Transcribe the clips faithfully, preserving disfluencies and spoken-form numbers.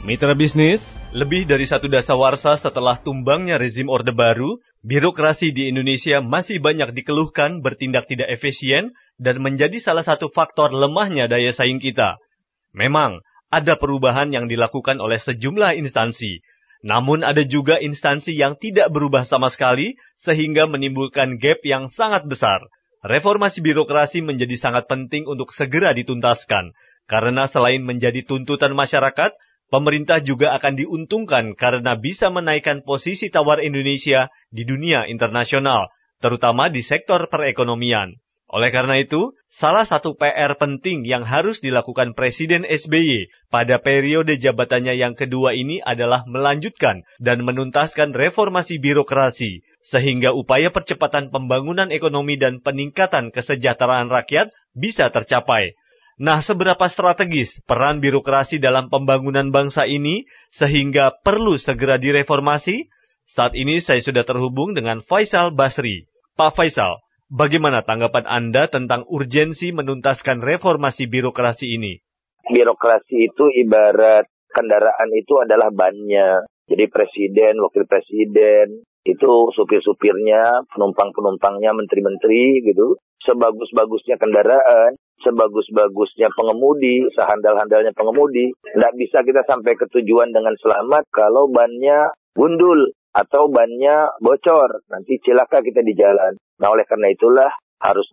Mitra bisnis, lebih dari satu dasawarsa setelah tumbangnya rezim Orde Baru, birokrasi di Indonesia masih banyak dikeluhkan bertindak tidak efisien dan menjadi salah satu faktor lemahnya daya saing kita. Memang, ada perubahan yang dilakukan oleh sejumlah instansi. Namun ada juga instansi yang tidak berubah sama sekali, sehingga menimbulkan gap yang sangat besar. Reformasi birokrasi menjadi sangat penting untuk segera dituntaskan, karena selain menjadi tuntutan masyarakat, pemerintah juga akan diuntungkan karena bisa menaikkan posisi tawar Indonesia di dunia internasional, terutama di sektor perekonomian. Oleh karena itu, salah satu P R penting yang harus dilakukan Presiden S B Y pada periode jabatannya yang kedua ini adalah melanjutkan dan menuntaskan reformasi birokrasi, sehingga upaya percepatan pembangunan ekonomi dan peningkatan kesejahteraan rakyat bisa tercapai. Nah, seberapa strategis peran birokrasi dalam pembangunan bangsa ini sehingga perlu segera direformasi? Saat ini saya sudah terhubung dengan Faisal Basri. Pak Faisal, bagaimana tanggapan Anda tentang urgensi menuntaskan reformasi birokrasi ini? Birokrasi itu ibarat kendaraan itu adalah bannya. Jadi presiden, wakil presiden, itu supir-supirnya, penumpang-penumpangnya, menteri-menteri gitu. Sebagus-bagusnya kendaraan, sebagus-bagusnya pengemudi, sehandal-handalnya pengemudi, nggak bisa kita sampai ke tujuan dengan selamat kalau bannya gundul atau bannya bocor. Nanti celaka kita di jalan. Nah, oleh karena itulah harus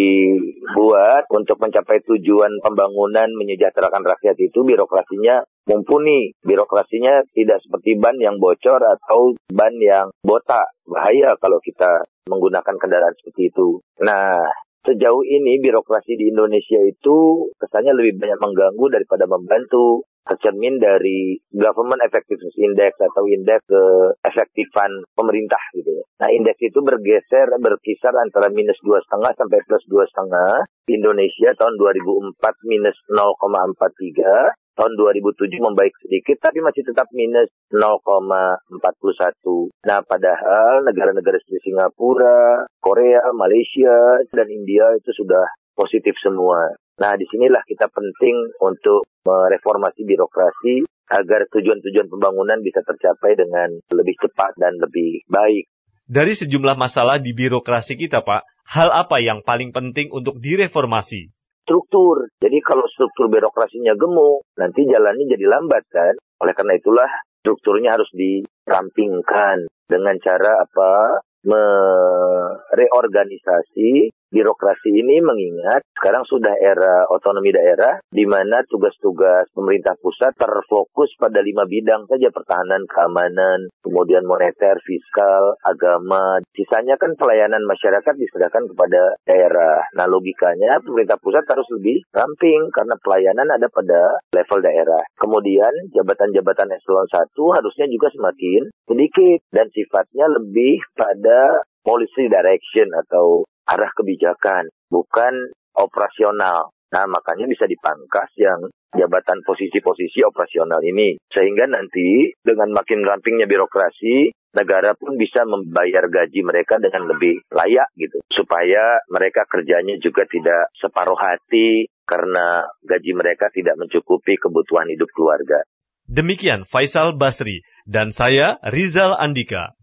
dibuat untuk mencapai tujuan pembangunan menyejahterakan rakyat itu birokrasinya mumpuni. Birokrasinya tidak seperti ban yang bocor atau ban yang botak. Bahaya kalau kita menggunakan kendaraan seperti itu. Nah, sejauh ini birokrasi di Indonesia itu kesannya lebih banyak mengganggu daripada membantu. Tercermin dari Government Effectiveness Index atau indeks keefektifan pemerintah gitu. Nah, indeks itu bergeser berkisar antara minus dua koma lima sampai plus dua koma lima. Indonesia tahun dua ribu empat minus nol koma empat tiga. Tahun dua ribu tujuh membaik sedikit, tapi masih tetap minus nol koma empat satu. Nah, padahal negara-negara seperti Singapura, Korea, Malaysia, dan India itu sudah positif semua. Nah, disinilah kita penting untuk mereformasi birokrasi agar tujuan-tujuan pembangunan bisa tercapai dengan lebih cepat dan lebih baik. Dari sejumlah masalah di birokrasi kita, Pak, hal apa yang paling penting untuk direformasi? Struktur. Jadi kalau struktur birokrasinya gemuk, nanti jalannya jadi lambat kan. Oleh karena itulah strukturnya harus dirampingkan dengan cara apa? Mereorganisasi birokrasi ini, mengingat sekarang sudah era otonomi daerah di mana tugas-tugas pemerintah pusat terfokus pada lima bidang saja: pertahanan, keamanan, kemudian moneter, fiskal, agama. Sisanya kan pelayanan masyarakat diserahkan kepada daerah. Nah, logikanya pemerintah pusat harus lebih ramping karena pelayanan ada pada level daerah. Kemudian jabatan-jabatan eselon satu harusnya juga semakin sedikit dan sifatnya lebih pada policy direction atau arah kebijakan, bukan operasional. Nah, makanya bisa dipangkas yang jabatan posisi-posisi operasional ini. Sehingga nanti dengan makin rampingnya birokrasi, negara pun bisa membayar gaji mereka dengan lebih layak gitu. Supaya mereka kerjanya juga tidak separuh hati karena gaji mereka tidak mencukupi kebutuhan hidup keluarga. Demikian Faisal Basri dan saya Rizal Andika.